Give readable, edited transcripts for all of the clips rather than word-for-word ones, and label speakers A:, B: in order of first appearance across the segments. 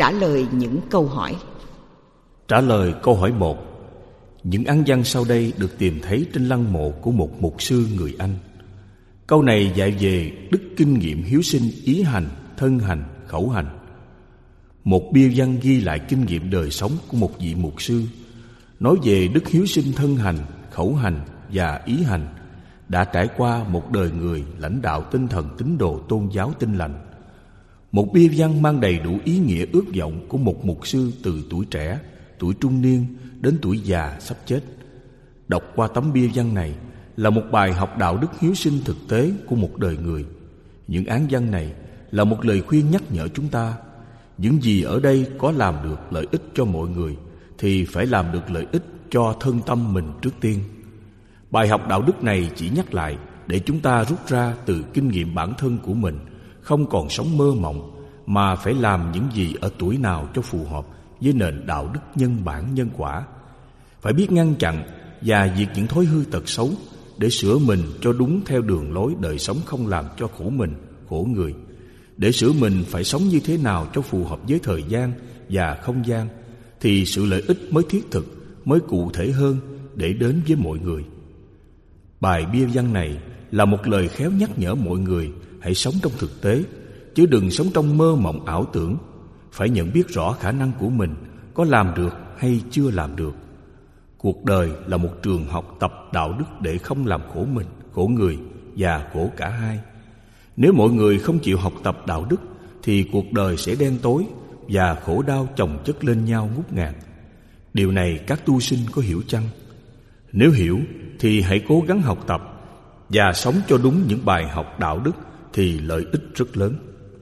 A: Trả lời những câu hỏi.
B: Trả lời câu hỏi 1. Những án văn sau đây được tìm thấy trên lăng mộ của một mục sư người Anh. Câu này dạy về đức kinh nghiệm hiếu sinh ý hành, thân hành, khẩu hành. Một bia văn ghi lại kinh nghiệm đời sống của một vị mục sư, nói về đức hiếu sinh thân hành, khẩu hành và ý hành đã trải qua một đời người lãnh đạo tinh thần tín đồ tôn giáo Tin Lành. Một bia văn mang đầy đủ ý nghĩa ước vọng của một mục sư từ tuổi trẻ, tuổi trung niên đến tuổi già sắp chết. Đọc qua tấm bia văn này là một bài học đạo đức hiếu sinh thực tế của một đời người. Những án văn này là một lời khuyên nhắc nhở chúng ta, những gì ở đây có làm được lợi ích cho mọi người thì phải làm được lợi ích cho thân tâm mình trước tiên. Bài học đạo đức này chỉ nhắc lại để chúng ta rút ra từ kinh nghiệm bản thân của mình, không còn sống mơ mộng, mà phải làm những gì ở tuổi nào cho phù hợp với nền đạo đức nhân bản nhân quả. Phải biết ngăn chặn và diệt những thói hư tật xấu để sửa mình cho đúng theo đường lối đời sống không làm cho khổ mình, khổ người. Để sửa mình phải sống như thế nào cho phù hợp với thời gian và không gian, thì sự lợi ích mới thiết thực, mới cụ thể hơn để đến với mọi người. Bài bia văn này là một lời khéo nhắc nhở mọi người hãy sống trong thực tế, chứ đừng sống trong mơ mộng ảo tưởng. Phải nhận biết rõ khả năng của mình có làm được hay chưa làm được. Cuộc đời là một trường học tập đạo đức để không làm khổ mình, khổ người và khổ cả hai. Nếu mọi người không chịu học tập đạo đức thì cuộc đời sẽ đen tối và khổ đau chồng chất lên nhau ngút ngàn. Điều này các tu sinh có hiểu chăng? Nếu hiểu thì hãy cố gắng học tập và sống cho đúng những bài học đạo đức thì lợi ích rất lớn.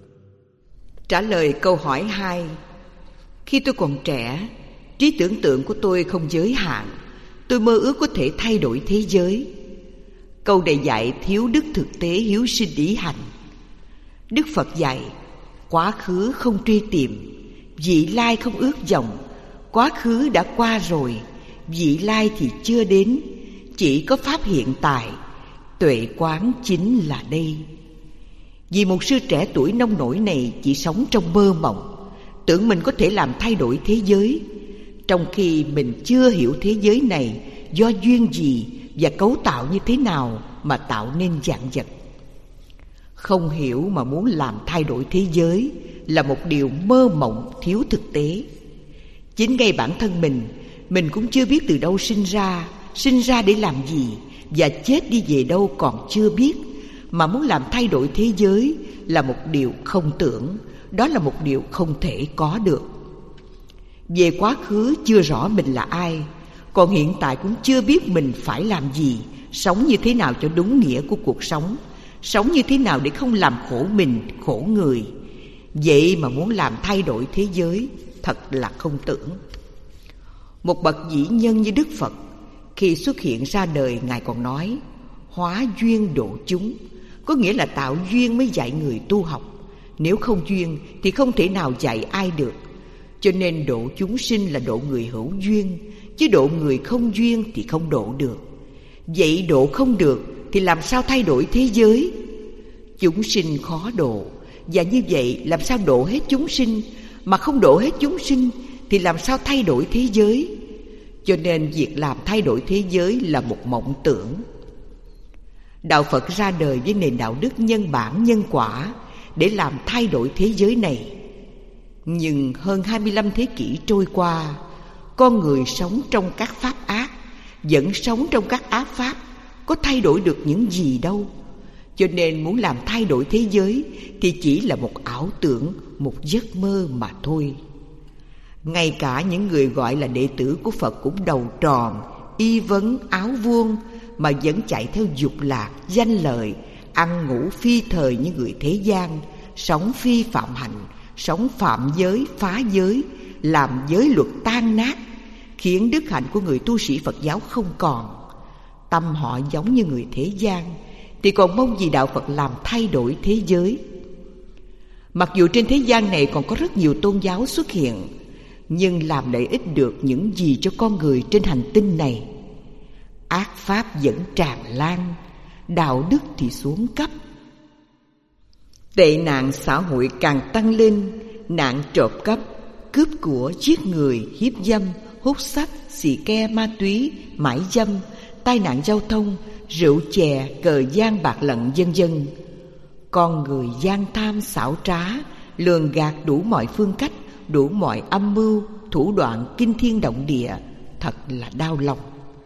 A: Trả lời câu hỏi 2. Khi tôi còn trẻ, trí tưởng tượng của tôi không giới hạn. Tôi mơ ước có thể thay đổi thế giới. Câu này dạy thiếu đức thực tế hiếu sinh ý hành. Đức Phật dạy quá khứ không truy tìm, vị lai không ước vọng. Quá khứ đã qua rồi, vị lai thì chưa đến. Chỉ có pháp hiện tại, tuệ quán chính là đây. Vì mục sư trẻ tuổi nông nổi này chỉ sống trong mơ mộng, tưởng mình có thể làm thay đổi thế giới, trong khi mình chưa hiểu thế giới này do duyên gì và cấu tạo như thế nào mà tạo nên vạn vật. Không hiểu mà muốn làm thay đổi thế giới là một điều mơ mộng thiếu thực tế. Chính ngay bản thân mình cũng chưa biết từ đâu sinh ra để làm gì và chết đi về đâu còn chưa biết, mà muốn làm thay đổi thế giới là một điều không tưởng, đó là một điều không thể có được. Về quá khứ chưa rõ mình là ai, còn hiện tại cũng chưa biết mình phải làm gì, sống như thế nào cho đúng nghĩa của cuộc sống, sống như thế nào để không làm khổ mình, khổ người. Vậy mà muốn làm thay đổi thế giới thật là không tưởng. Một bậc vĩ nhân như Đức Phật, khi xuất hiện ra đời, Ngài còn nói hóa duyên độ chúng, có nghĩa là tạo duyên mới dạy người tu học. Nếu không duyên thì không thể nào dạy ai được. Cho nên độ chúng sinh là độ người hữu duyên, chứ độ người không duyên thì không độ được. Vậy độ không được thì làm sao thay đổi thế giới? Chúng sinh khó độ, và như vậy làm sao độ hết chúng sinh? Mà không độ hết chúng sinh thì làm sao thay đổi thế giới? Cho nên việc làm thay đổi thế giới là một mộng tưởng. Đạo Phật ra đời với nền đạo đức nhân bản nhân quả để làm thay đổi thế giới này. Nhưng hơn 25 thế kỷ trôi qua, con người sống trong các pháp ác, vẫn sống trong các ác pháp, có thay đổi được những gì đâu. Cho nên muốn làm thay đổi thế giới thì chỉ là một ảo tưởng, một giấc mơ mà thôi. Ngay cả những người gọi là đệ tử của Phật cũng đầu tròn, y vấn, áo vuông, mà vẫn chạy theo dục lạc, danh lợi, ăn ngủ phi thời như người thế gian, sống phi phạm hạnh, sống phạm giới, phá giới, làm giới luật tan nát, khiến đức hạnh của người tu sĩ Phật giáo không còn. Tâm họ giống như người thế gian, thì còn mong gì đạo Phật làm thay đổi thế giới. Mặc dù trên thế gian này còn có rất nhiều tôn giáo xuất hiện, nhưng làm lợi ích được những gì cho con người trên hành tinh này? Ác pháp vẫn tràn lan, đạo đức thì xuống cấp. Tệ nạn xã hội càng tăng lên, nạn trộm cắp, cướp của, giết người, hiếp dâm, hút sách, xì ke, ma túy, mãi dâm, tai nạn giao thông, rượu chè, cờ giang bạc lận, vân vân. Con người gian tham xảo trá, lường gạt đủ mọi phương cách, đủ mọi âm mưu, thủ đoạn kinh thiên động địa, thật là đau lòng.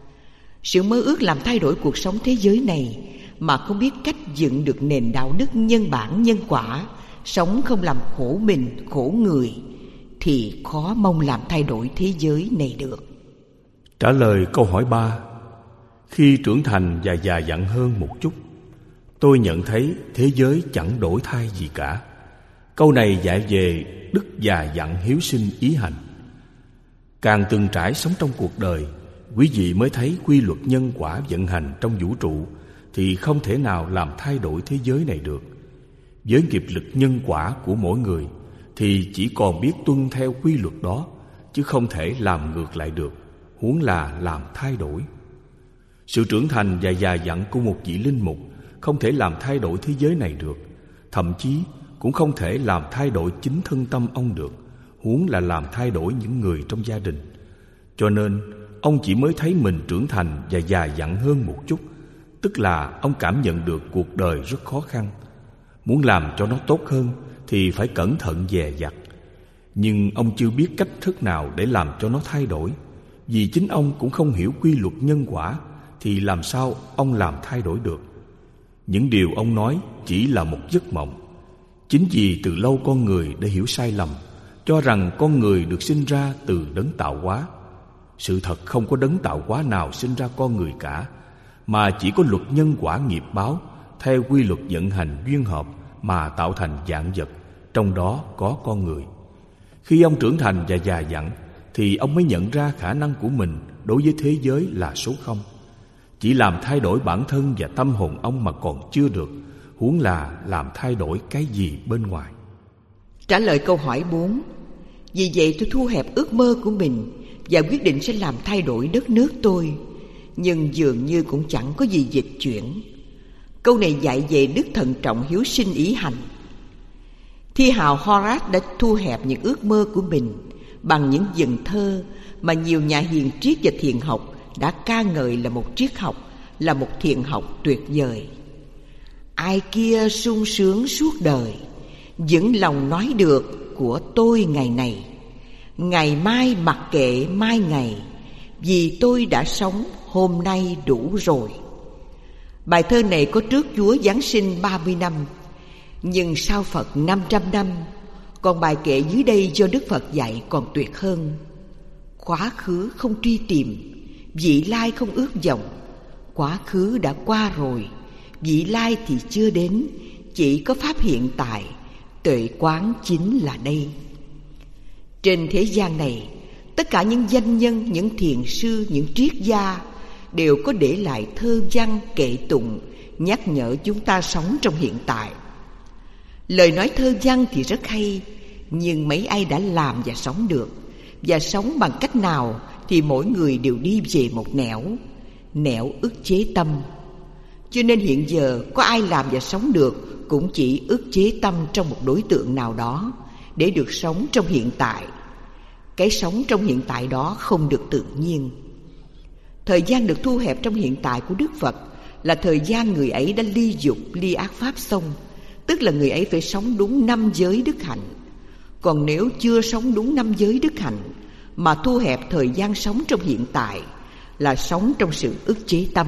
A: Sự mơ ước làm thay đổi cuộc sống thế giới này mà không biết cách dựng được nền đạo đức nhân bản nhân quả, sống không làm khổ mình khổ người, thì khó mong làm thay đổi thế giới này được.
B: Trả lời câu hỏi 3. Khi trưởng thành và già dặn hơn một chút, tôi nhận thấy thế giới chẳng đổi thay gì cả. Câu này dạy về đức già dặn hiếu sinh ý hành. Càng từng trải sống trong cuộc đời, quý vị mới thấy quy luật nhân quả vận hành trong vũ trụ thì không thể nào làm thay đổi thế giới này được. Với nghiệp lực nhân quả của mỗi người thì chỉ còn biết tuân theo quy luật đó, chứ không thể làm ngược lại được, huống là làm thay đổi. Sự trưởng thành và già dặn của một vị linh mục không thể làm thay đổi thế giới này được, thậm chí cũng không thể làm thay đổi chính thân tâm ông được, huống là làm thay đổi những người trong gia đình. Cho nên ông chỉ mới thấy mình trưởng thành và già dặn hơn một chút, tức là ông cảm nhận được cuộc đời rất khó khăn. Muốn làm cho nó tốt hơn thì phải cẩn thận dè dặt. Nhưng ông chưa biết cách thức nào để làm cho nó thay đổi. Vì chính ông cũng không hiểu quy luật nhân quả, thì làm sao ông làm thay đổi được? Những điều ông nói chỉ là một giấc mộng. Chính vì từ lâu con người đã hiểu sai lầm, cho rằng con người được sinh ra từ đấng tạo hóa. Sự thật không có đấng tạo hóa nào sinh ra con người cả, mà chỉ có luật nhân quả nghiệp báo theo quy luật vận hành duyên hợp mà tạo thành vạn vật, trong đó có con người. Khi ông trưởng thành và già dặn thì ông mới nhận ra khả năng của mình đối với thế giới là số không. Chỉ làm thay đổi bản thân và tâm hồn ông mà còn chưa được, huống là làm thay đổi cái gì bên ngoài.
A: Trả lời câu hỏi 4. Vì vậy tôi thu hẹp ước mơ của mình và quyết định sẽ làm thay đổi đất nước tôi, nhưng dường như cũng chẳng có gì dịch chuyển. Câu này dạy về đức thận trọng hiếu sinh ý hành. Thi hào Horace đã thu hẹp những ước mơ của mình bằng những vần thơ mà nhiều nhà hiền triết và thiền học đã ca ngợi là một triết học, là một thiền học tuyệt vời. Ai kia sung sướng suốt đời, vững lòng nói được của tôi ngày này. Ngày mai mặc kệ mai ngày, vì tôi đã sống hôm nay đủ rồi. Bài thơ này có trước Chúa Giáng sinh 30 năm, nhưng sau Phật 500 năm. Còn bài kệ dưới đây do Đức Phật dạy còn tuyệt hơn. Quá khứ không truy tìm, vị lai không ước vọng. Quá khứ đã qua rồi, vị lai thì chưa đến. Chỉ có pháp hiện tại, tuệ quán chính là đây. Trên thế gian này, tất cả những danh nhân, những thiền sư, những triết gia đều có để lại thơ văn kệ tụng nhắc nhở chúng ta sống trong hiện tại. Lời nói thơ văn thì rất hay, nhưng mấy ai đã làm và sống được, và sống bằng cách nào thì mỗi người đều đi về một nẻo ức chế tâm. Cho nên hiện giờ có ai làm và sống được cũng chỉ ức chế tâm trong một đối tượng nào đó để được sống trong hiện tại. Cái sống trong hiện tại đó không được tự nhiên. Thời gian được thu hẹp trong hiện tại của Đức Phật là thời gian người ấy đã ly dục, ly ác pháp xong, tức là người ấy phải sống đúng 5 giới đức hạnh. Còn nếu chưa sống đúng 5 giới đức hạnh mà thu hẹp thời gian sống trong hiện tại là sống trong sự ức chế tâm.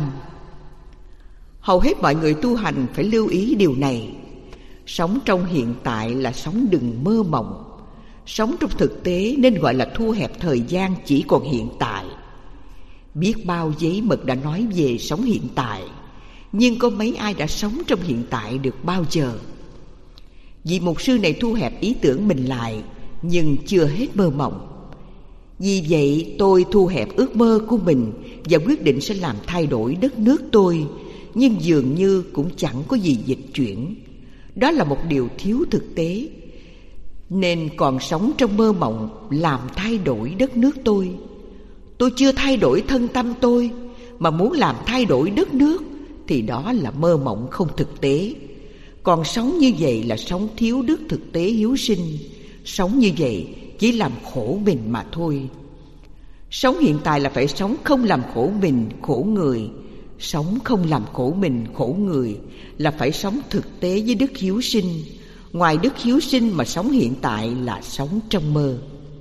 A: Hầu hết mọi người tu hành phải lưu ý điều này. Sống trong hiện tại là sống đừng mơ mộng. Sống trong thực tế nên gọi là thu hẹp thời gian chỉ còn hiện tại. Biết bao giấy mực đã nói về sống hiện tại, nhưng có mấy ai đã sống trong hiện tại được bao giờ? Vị mục sư này thu hẹp ý tưởng mình lại, nhưng chưa hết mơ mộng. Vì vậy tôi thu hẹp ước mơ của mình và quyết định sẽ làm thay đổi đất nước tôi, nhưng dường như cũng chẳng có gì dịch chuyển. Đó là một điều thiếu thực tế, nên còn sống trong mơ mộng làm thay đổi đất nước tôi. Tôi chưa thay đổi thân tâm tôi, mà muốn làm thay đổi đất nước thì đó là mơ mộng không thực tế. Còn sống như vậy là sống thiếu đức thực tế hiếu sinh. Sống như vậy chỉ làm khổ mình mà thôi. Sống hiện tại là phải sống không làm khổ mình, khổ người. Sống không làm khổ mình, khổ người là phải sống thực tế với đức hiếu sinh. Ngoài đức hiếu sinh mà sống hiện tại là sống trong mơ.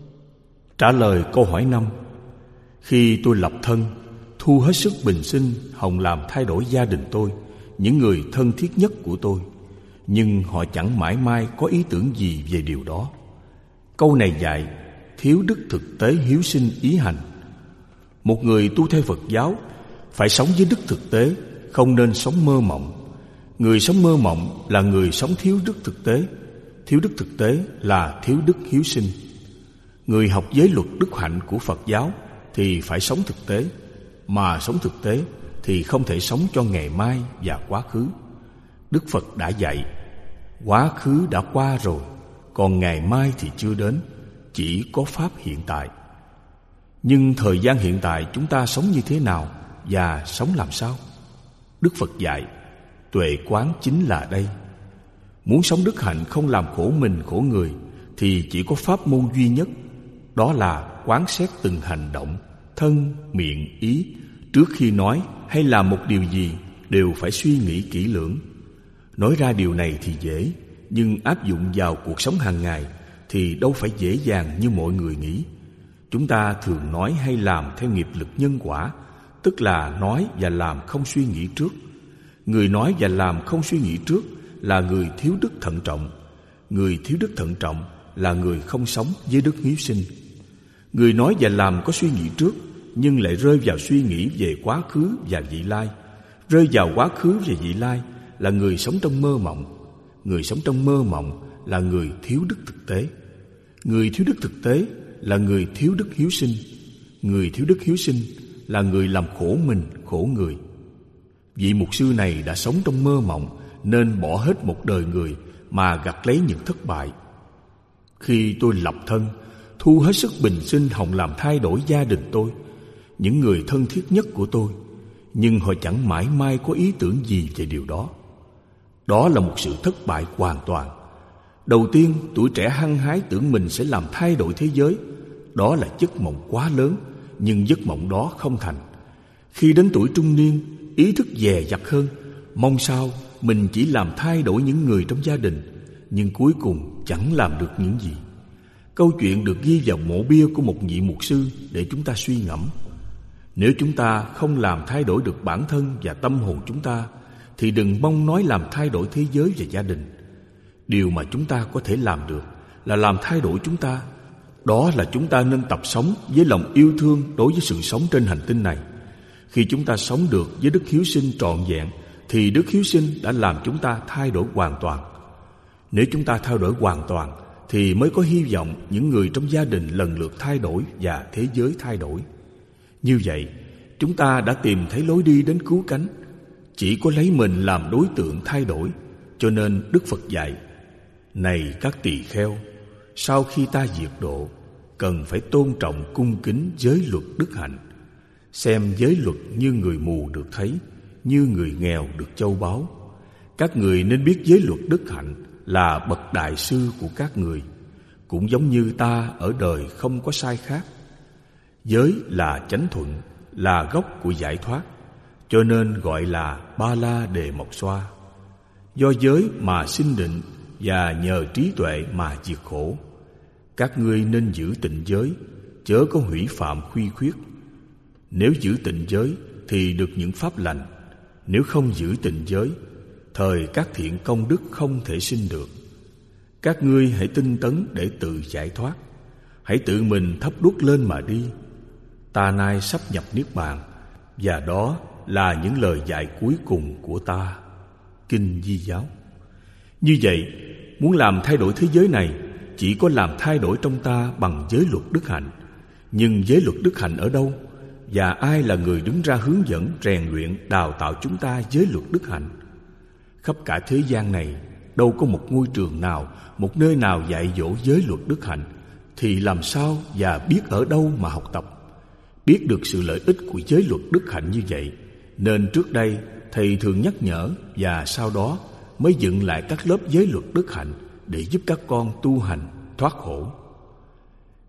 B: Trả lời câu hỏi 5. Khi tôi lập thân, thu hết sức bình sinh hòng làm thay đổi gia đình tôi, những người thân thiết nhất của tôi, nhưng họ chẳng mãi mai có ý tưởng gì về điều đó. Câu này dạy thiếu đức thực tế hiếu sinh ý hành. Một người tu theo Phật giáo phải sống với đức thực tế, không nên sống mơ mộng. Người sống mơ mộng là người sống thiếu đức thực tế. Thiếu đức thực tế là thiếu đức hiếu sinh. Người học giới luật đức hạnh của Phật giáo thì phải sống thực tế, mà sống thực tế thì không thể sống cho ngày mai và quá khứ. Đức Phật đã dạy, quá khứ đã qua rồi, còn ngày mai thì chưa đến, chỉ có pháp hiện tại. Nhưng thời gian hiện tại chúng ta sống như thế nào và sống làm sao? Đức Phật dạy, tuệ quán chính là đây. Muốn sống đức hạnh không làm khổ mình khổ người thì chỉ có pháp môn duy nhất, đó là quán xét từng hành động, thân, miệng, ý. Trước khi nói hay làm một điều gì đều phải suy nghĩ kỹ lưỡng. Nói ra điều này thì dễ, nhưng áp dụng vào cuộc sống hàng ngày thì đâu phải dễ dàng như mọi người nghĩ. Chúng ta thường nói hay làm theo nghiệp lực nhân quả, tức là nói và làm không suy nghĩ trước. Người nói và làm không suy nghĩ trước là người thiếu đức thận trọng. Người thiếu đức thận trọng là người không sống với đức hiếu sinh. Người nói và làm có suy nghĩ trước, nhưng lại rơi vào suy nghĩ về quá khứ và vị lai. Rơi vào quá khứ và vị lai là người sống trong mơ mộng. Người sống trong mơ mộng là người thiếu đức thực tế. Người thiếu đức thực tế là người thiếu đức hiếu sinh. Người thiếu đức hiếu sinh là người làm khổ mình, khổ người. Vị mục sư này đã sống trong mơ mộng nên bỏ hết một đời người mà gặt lấy những thất bại. Khi tôi lập thân, thu hết sức bình sinh hòng làm thay đổi gia đình tôi, những người thân thiết nhất của tôi, nhưng họ chẳng mãi mai có ý tưởng gì về điều đó. Đó là một sự thất bại hoàn toàn. Đầu tiên, tuổi trẻ hăng hái tưởng mình sẽ làm thay đổi thế giới. Đó là giấc mộng quá lớn, nhưng giấc mộng đó không thành. Khi đến tuổi trung niên, ý thức dè dặt hơn, mong sao mình chỉ làm thay đổi những người trong gia đình, nhưng cuối cùng chẳng làm được những gì. Câu chuyện được ghi vào mộ bia của một vị mục sư để chúng ta suy ngẫm. Nếu chúng ta không làm thay đổi được bản thân và tâm hồn chúng ta, thì đừng mong nói làm thay đổi thế giới và gia đình. Điều mà chúng ta có thể làm được là làm thay đổi chúng ta. Đó là chúng ta nên tập sống với lòng yêu thương đối với sự sống trên hành tinh này. Khi chúng ta sống được với đức hiếu sinh trọn vẹn, thì đức hiếu sinh đã làm chúng ta thay đổi hoàn toàn. Nếu chúng ta thay đổi hoàn toàn, thì mới có hy vọng những người trong gia đình lần lượt thay đổi và thế giới thay đổi. Như vậy, chúng ta đã tìm thấy lối đi đến cứu cánh. Chỉ có lấy mình làm đối tượng thay đổi. Cho nên Đức Phật dạy, này các tỳ kheo, sau khi ta diệt độ, cần phải tôn trọng cung kính giới luật đức hạnh. Xem giới luật như người mù được thấy, như người nghèo được châu báu. Các người nên biết giới luật đức hạnh là bậc đại sư của các người, cũng giống như ta ở đời không có sai khác. Giới là chánh thuận, là gốc của giải thoát, cho nên gọi là Ba La Đề Mộc Xoa. Do giới mà sinh định và nhờ trí tuệ mà diệt khổ. Các ngươi nên giữ tịnh giới, chớ có hủy phạm khuy khuyết. Nếu giữ tịnh giới thì được những pháp lành. Nếu không giữ tịnh giới, thời các thiện công đức không thể sinh được. Các ngươi hãy tinh tấn để tự giải thoát. Hãy tự mình thắp đuốc lên mà đi. Ta nay sắp nhập niết bàn, và đó là những lời dạy cuối cùng của ta. Kinh Di Giáo. Như vậy, muốn làm thay đổi thế giới này, chỉ có làm thay đổi trong ta bằng giới luật đức hạnh. Nhưng giới luật đức hạnh ở đâu? Và ai là người đứng ra hướng dẫn, rèn luyện, đào tạo chúng ta giới luật đức hạnh? Khắp cả thế gian này, đâu có một ngôi trường nào, một nơi nào dạy dỗ giới luật đức hạnh, thì làm sao và biết ở đâu mà học tập? Biết được sự lợi ích của giới luật đức hạnh như vậy, nên trước đây thầy thường nhắc nhở, và sau đó mới dựng lại các lớp giới luật đức hạnh để giúp các con tu hành thoát khổ.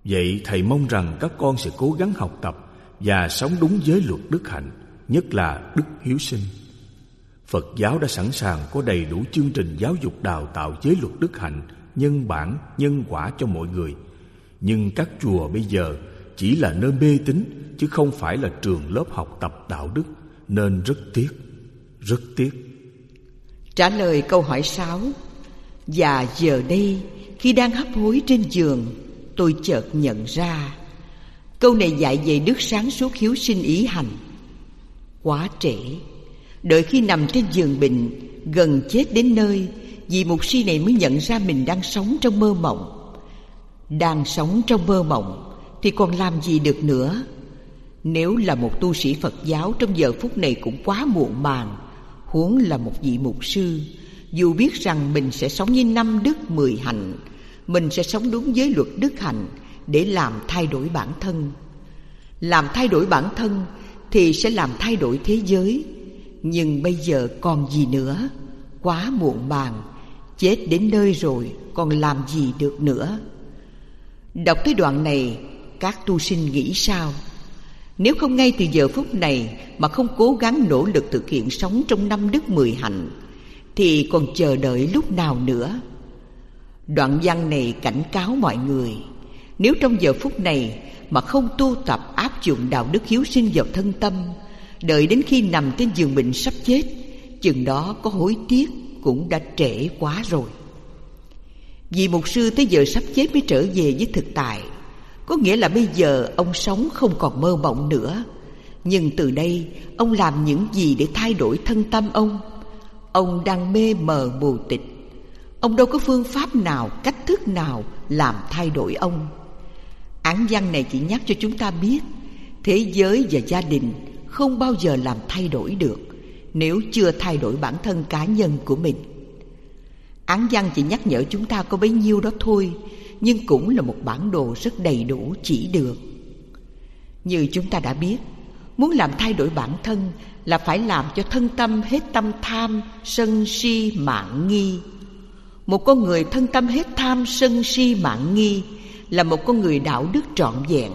B: Vậy thầy mong rằng các con sẽ cố gắng học tập và sống đúng giới luật đức hạnh, nhất là đức hiếu sinh. Phật giáo đã sẵn sàng có đầy đủ chương trình giáo dục đào tạo giới luật đức hạnh, nhân bản, nhân quả cho mọi người. Nhưng các chùa bây giờ chỉ là nơi mê tín, chứ không phải là trường lớp học tập đạo đức, nên rất tiếc, rất tiếc.
A: Trả lời câu hỏi 6. Và giờ đây, khi đang hấp hối trên giường, tôi chợt nhận ra câu này dạy về đức sáng suốt hiếu sinh ý hành. Quá trễ, đợi khi nằm trên giường bệnh, gần chết đến nơi, vị mục sư này mới nhận ra mình đang sống trong mơ mộng. Đang sống trong mơ mộng thì còn làm gì được nữa. Nếu là một tu sĩ Phật giáo trong giờ phút này cũng quá muộn màng, huống là một vị mục sư. Dù biết rằng mình sẽ sống như 5 đức 10 hạnh, mình sẽ sống đúng giới luật đức hạnh để làm thay đổi bản thân. Làm thay đổi bản thân thì sẽ làm thay đổi thế giới. Nhưng bây giờ còn gì nữa? Quá muộn màng, chết đến nơi rồi, còn làm gì được nữa? Đọc tới đoạn này, các tu sinh nghĩ sao? Nếu không ngay từ giờ phút này mà không cố gắng nỗ lực thực hiện sống trong 5 đức 10 hạnh, thì còn chờ đợi lúc nào nữa? Đoạn văn này cảnh cáo mọi người, nếu trong giờ phút này mà không tu tập áp dụng đạo đức hiếu sinh vào thân tâm, đợi đến khi nằm trên giường bệnh sắp chết, chừng đó có hối tiếc cũng đã trễ quá rồi. Vì mục sư tới giờ sắp chết mới trở về với thực tại, có nghĩa là bây giờ ông sống không còn mơ mộng nữa. Nhưng từ đây ông làm những gì để thay đổi thân tâm ông? Ông đang mê mờ mù tịch. Ông đâu có phương pháp nào, cách thức nào làm thay đổi ông. Án văn này chỉ nhắc cho chúng ta biết thế giới và gia đình không bao giờ làm thay đổi được nếu chưa thay đổi bản thân cá nhân của mình. Án văn chỉ nhắc nhở chúng ta có bấy nhiêu đó thôi, nhưng cũng là một bản đồ rất đầy đủ chỉ được. Như chúng ta đã biết, muốn làm thay đổi bản thân là phải làm cho thân tâm hết tâm tham, sân si, mạn nghi. Một con người thân tâm hết tham, sân si, mạn nghi là một con người đạo đức trọn vẹn.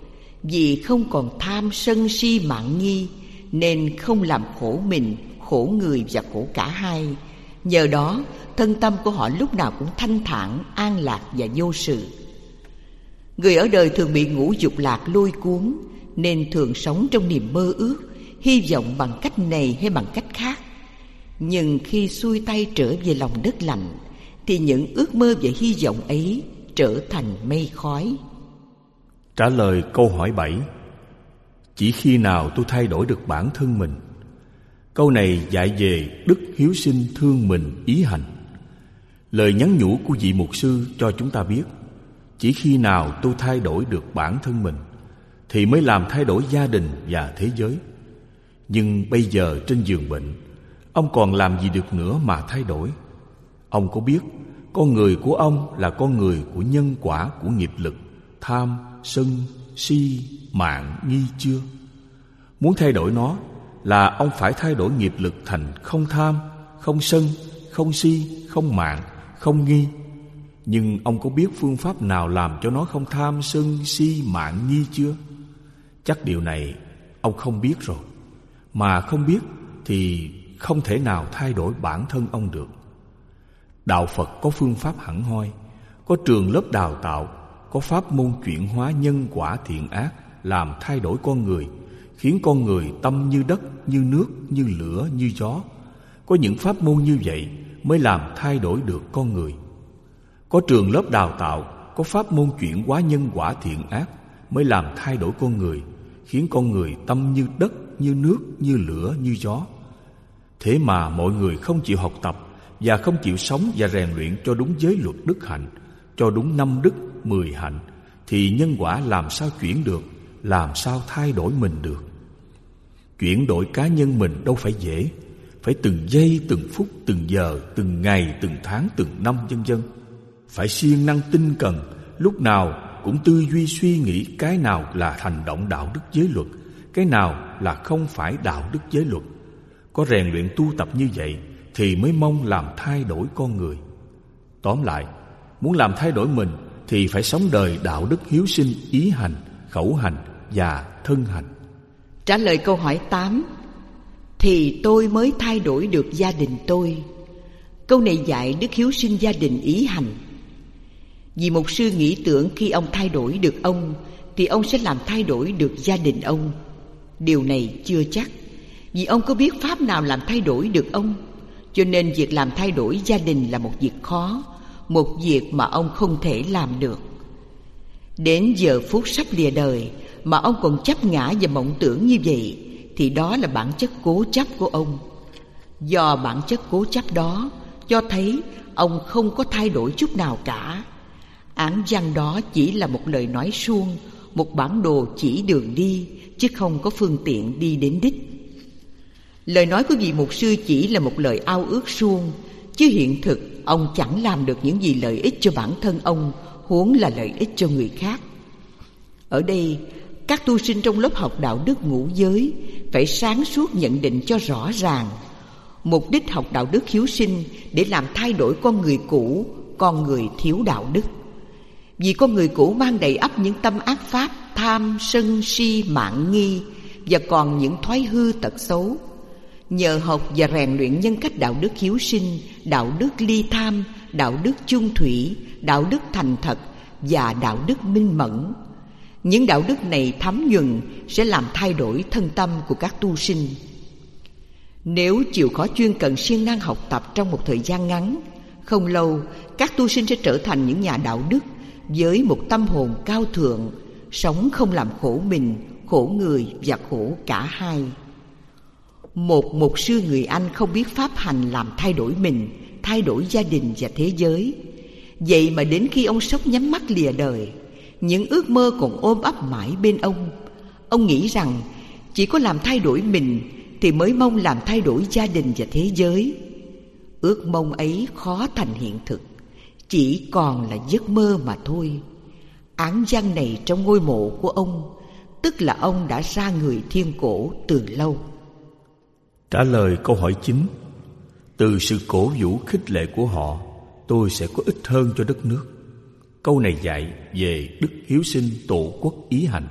A: Vì không còn tham, sân si, mạn nghi nên không làm khổ mình, khổ người và khổ cả hai. Nhờ đó, thân tâm của họ lúc nào cũng thanh thản, an lạc và vô sự. Người ở đời thường bị ngũ dục lạc lôi cuốn, nên thường sống trong niềm mơ ước, hy vọng bằng cách này hay bằng cách khác. Nhưng khi xuôi tay trở về lòng đất lạnh, thì những ước mơ và hy vọng ấy trở thành mây khói.
B: Trả lời câu hỏi 7. Chỉ khi nào tôi thay đổi được bản thân mình? Câu này dạy về đức hiếu sinh thương mình ý hành. Lời nhắn nhủ của vị mục sư cho chúng ta biết, chỉ khi nào tôi thay đổi được bản thân mình thì mới làm thay đổi gia đình và thế giới. Nhưng bây giờ trên giường bệnh, ông còn làm gì được nữa mà thay đổi? Ông có biết con người của ông là con người của nhân quả của nghiệp lực tham, sân, si, mạn, nghi chưa? Muốn thay đổi nó là ông phải thay đổi nghiệp lực thành không tham, không sân, không si, không mạn, không nghi. Nhưng ông có biết phương pháp nào làm cho nó không tham, sân, si, mạn, nghi chưa? Chắc điều này ông không biết rồi. Mà không biết thì không thể nào thay đổi bản thân ông được. Đạo Phật có phương pháp hẳn hoi, có trường lớp đào tạo, có pháp môn chuyển hóa nhân quả thiện ác làm thay đổi con người, khiến con người tâm như đất, như nước, như lửa, như gió. Có những pháp môn như vậy mới làm thay đổi được con người. Có trường lớp đào tạo, có pháp môn chuyển hóa nhân quả thiện ác mới làm thay đổi con người, khiến con người tâm như đất, như nước, như lửa, như gió. Thế mà mọi người không chịu học tập và không chịu sống và rèn luyện cho đúng giới luật đức hạnh, cho đúng 5 đức 10 hạnh, thì nhân quả làm sao chuyển được, làm sao thay đổi mình được. Chuyển đổi cá nhân mình đâu phải dễ, phải từng giây, từng phút, từng giờ, từng ngày, từng tháng, từng năm, vân vân. Phải siêng năng tinh cần, lúc nào cũng tư duy suy nghĩ cái nào là hành động đạo đức giới luật, cái nào là không phải đạo đức giới luật. Có rèn luyện tu tập như vậy thì mới mong làm thay đổi con người. Tóm lại, muốn làm thay đổi mình thì phải sống đời đạo đức hiếu sinh, ý hành, khẩu hành và thân hành.
A: Trả lời câu hỏi 8: thì tôi mới thay đổi được gia đình tôi. Câu này dạy đức hiếu sinh gia đình, ý hành. Vì mục sư nghĩ tưởng khi ông thay đổi được ông thì ông sẽ làm thay đổi được gia đình ông. Điều này chưa chắc, vì ông có biết pháp nào làm thay đổi được ông. Cho nên việc làm thay đổi gia đình là một việc khó, một việc mà ông không thể làm được. Đến giờ phút sắp lìa đời mà ông còn chấp ngã và mộng tưởng như vậy thì đó là bản chất cố chấp của ông. Do bản chất cố chấp đó cho thấy ông không có thay đổi chút nào cả. Án văn đó chỉ là một lời nói suông, một bản đồ chỉ đường đi, chứ không có phương tiện đi đến đích. Lời nói của vị mục sư chỉ là một lời ao ước suông, chứ hiện thực ông chẳng làm được những gì lợi ích cho bản thân ông, huống là lợi ích cho người khác. Ở đây, các tu sinh trong lớp học đạo đức ngũ giới phải sáng suốt nhận định cho rõ ràng. Mục đích học đạo đức hiếu sinh để làm thay đổi con người cũ, con người thiếu đạo đức. Vì con người cũ mang đầy ắp những tâm ác pháp, tham, sân, si, mạn nghi, và còn những thói hư tật xấu. Nhờ học và rèn luyện nhân cách đạo đức hiếu sinh, đạo đức ly tham, đạo đức chung thủy, đạo đức thành thật và đạo đức minh mẫn, những đạo đức này thấm nhuần sẽ làm thay đổi thân tâm của các tu sinh. Nếu chịu khó chuyên cần siêng năng học tập trong một thời gian ngắn, không lâu các tu sinh sẽ trở thành những nhà đạo đức với một tâm hồn cao thượng, sống không làm khổ mình, khổ người và khổ cả hai. Một mục sư người Anh không biết pháp hành làm thay đổi mình, thay đổi gia đình và thế giới. Vậy mà đến khi ông sắp nhắm mắt lìa đời, những ước mơ còn ôm ấp mãi bên ông. Ông nghĩ rằng chỉ có làm thay đổi mình thì mới mong làm thay đổi gia đình và thế giới. Ước mong ấy khó thành hiện thực, chỉ còn là giấc mơ mà thôi. Án văn này trong ngôi mộ của ông, tức là ông đã ra người thiên cổ từ lâu.
B: Trả lời câu hỏi 9: từ sự cổ vũ khích lệ của họ, tôi sẽ có ích hơn cho đất nước. Câu này dạy về đức hiếu sinh, tổ quốc, ý hành.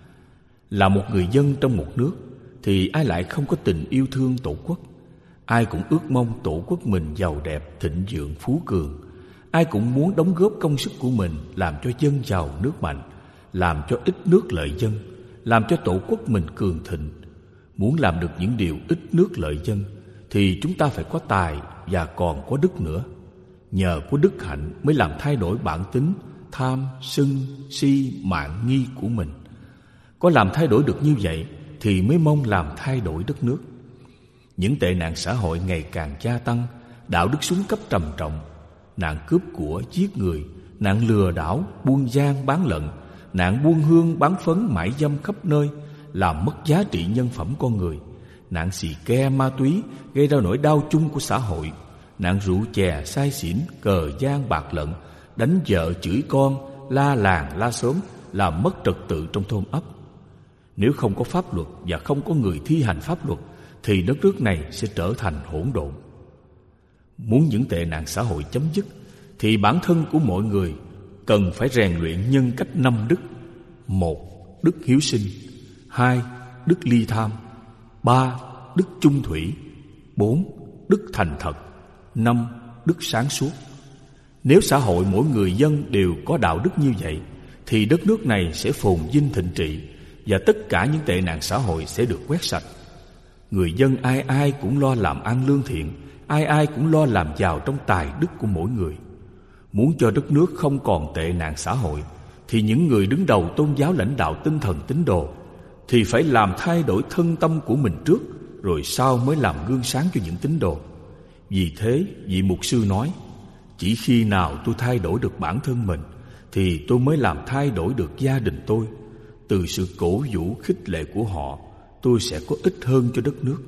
B: Là một người dân trong một nước thì ai lại không có tình yêu thương tổ quốc? Ai cũng ước mong tổ quốc mình giàu đẹp, thịnh vượng, phú cường. Ai cũng muốn đóng góp công sức của mình làm cho dân giàu nước mạnh, làm cho ít nước lợi dân, làm cho tổ quốc mình cường thịnh. Muốn làm được những điều ít nước lợi dân thì chúng ta phải có tài và còn có đức nữa. Nhờ có đức hạnh mới làm thay đổi bản tính tham, sân, si, mạn nghi của mình. Có làm thay đổi được như vậy thì mới mong làm thay đổi đất nước. Những tệ nạn xã hội ngày càng gia tăng, đạo đức xuống cấp trầm trọng. Nạn cướp của, giết người, nạn lừa đảo, buôn gian, bán lận, nạn buôn hương, bán phấn, mại dâm khắp nơi, làm mất giá trị nhân phẩm con người. Nạn xì ke, ma túy gây ra nỗi đau chung của xã hội. Nạn rượu chè, say xỉn, cờ gian, bạc lận, đánh vợ, chửi con, la làng, la xóm, làm mất trật tự trong thôn ấp. Nếu không có pháp luật và không có người thi hành pháp luật thì đất nước này sẽ trở thành hỗn độn. Muốn những tệ nạn xã hội chấm dứt thì bản thân của mọi người cần phải rèn luyện nhân cách 5 đức. 1. Đức hiếu sinh. 2. Đức ly tham. 3. Đức chung thủy. 4. Đức thành thật. 5. Đức sáng suốt. Nếu xã hội mỗi người dân đều có đạo đức như vậy thì đất nước này sẽ phồn vinh thịnh trị và tất cả những tệ nạn xã hội sẽ được quét sạch. Người dân ai ai cũng lo làm ăn lương thiện, ai ai cũng lo làm giàu trong tài đức của mỗi người. Muốn cho đất nước không còn tệ nạn xã hội thì những người đứng đầu tôn giáo lãnh đạo tinh thần tín đồ thì phải làm thay đổi thân tâm của mình trước, rồi sau mới làm gương sáng cho những tín đồ. Vì thế, vị mục sư nói: chỉ khi nào tôi thay đổi được bản thân mình thì tôi mới làm thay đổi được gia đình tôi. Từ sự cổ vũ khích lệ của họ, tôi sẽ có ích hơn cho đất nước.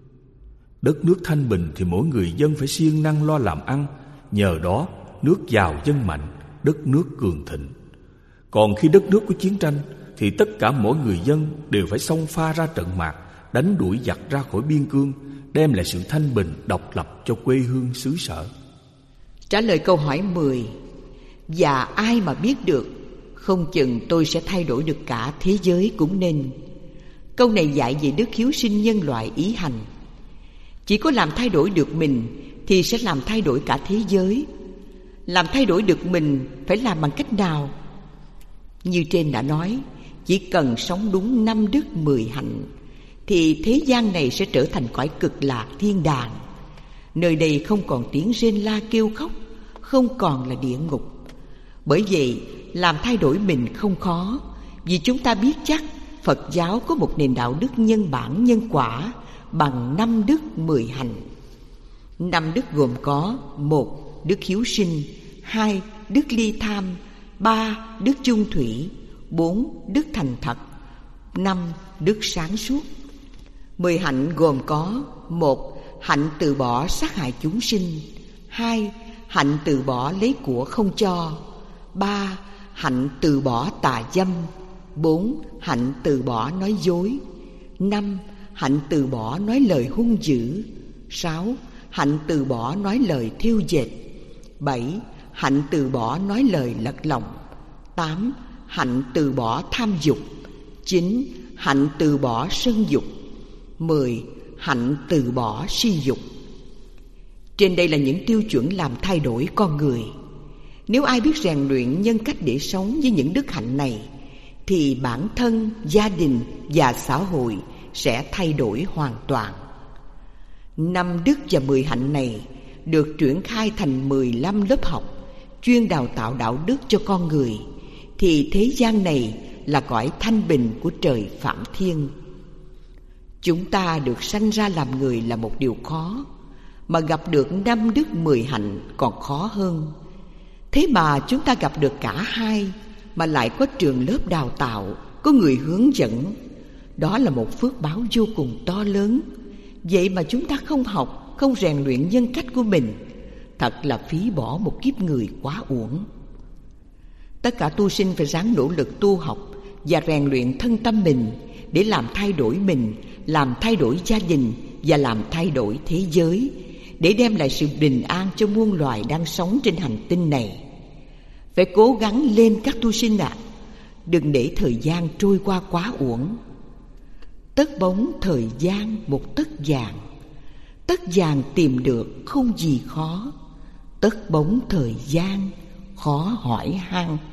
B: Đất nước thanh bình thì mỗi người dân phải siêng năng lo làm ăn, nhờ đó nước giàu dân mạnh, đất nước cường thịnh. Còn khi đất nước có chiến tranh thì tất cả mỗi người dân đều phải xông pha ra trận mạc, đánh đuổi giặc ra khỏi biên cương, đem lại sự thanh bình, độc lập cho quê hương xứ sở.
A: Trả lời câu hỏi 10: Và ai mà biết được, không chừng tôi sẽ thay đổi được cả thế giới cũng nên. Câu này dạy về đức hiếu sinh nhân loại ý hành. Chỉ có làm thay đổi được mình thì sẽ làm thay đổi cả thế giới. Làm thay đổi được mình phải làm bằng cách nào? Như trên đã nói, chỉ cần sống đúng 5 đức 10 hạnh thì thế gian này sẽ trở thành cõi cực lạc thiên đàng. Nơi đây không còn tiếng rên la kêu khóc, không còn là địa ngục. Bởi vậy, làm thay đổi mình không khó, vì chúng ta biết chắc Phật giáo có một nền đạo đức nhân bản nhân quả bằng 5 đức 10 hạnh. 5 đức gồm có: 1. Đức hiếu sinh, 2. Đức ly tham, 3. Đức chung thủy, 4. Đức thành thật, 5. Đức sáng suốt. 10 hạnh gồm có: 1. Hạnh từ bỏ sát hại chúng sinh, 2. Hạnh từ bỏ lấy của không cho, 3. Hạnh từ bỏ tà dâm, 4. Hạnh từ bỏ nói dối, 5. Hạnh từ bỏ nói lời hung dữ, 6. Hạnh từ bỏ nói lời thêu dệt, 7. Hạnh từ bỏ nói lời lật lòng, 8. Hạnh từ bỏ tham dục, 9. Hạnh từ bỏ sân dục, 10. Hạnh từ bỏ si dục. Trên đây là những tiêu chuẩn làm thay đổi con người. Nếu ai biết rèn luyện nhân cách để sống với những đức hạnh này thì bản thân, gia đình và xã hội sẽ thay đổi hoàn toàn. 5 đức và 10 hạnh này được triển khai thành 15 lớp học chuyên đào tạo đạo đức cho con người, thì thế gian này là cõi thanh bình của trời Phạm Thiên. Chúng ta được sanh ra làm người là một điều khó, mà gặp được 5 đức 10 hạnh còn khó hơn. Thế mà chúng ta gặp được cả hai, mà lại có trường lớp đào tạo, có người hướng dẫn. Đó là một phước báo vô cùng to lớn. Vậy mà chúng ta không học, không rèn luyện nhân cách của mình, thật là phí bỏ một kiếp người quá uổng. Tất cả tu sinh phải ráng nỗ lực tu học và rèn luyện thân tâm mình để làm thay đổi mình, làm thay đổi gia đình và làm thay đổi thế giới, để đem lại sự bình an cho muôn loài đang sống trên hành tinh này. Phải cố gắng lên các tu sinh ạ. Đừng để thời gian trôi qua quá uổng. Tất bóng thời gian một tấc vàng, tấc vàng tìm được không gì khó. Tất bóng thời gian khó hỏi han.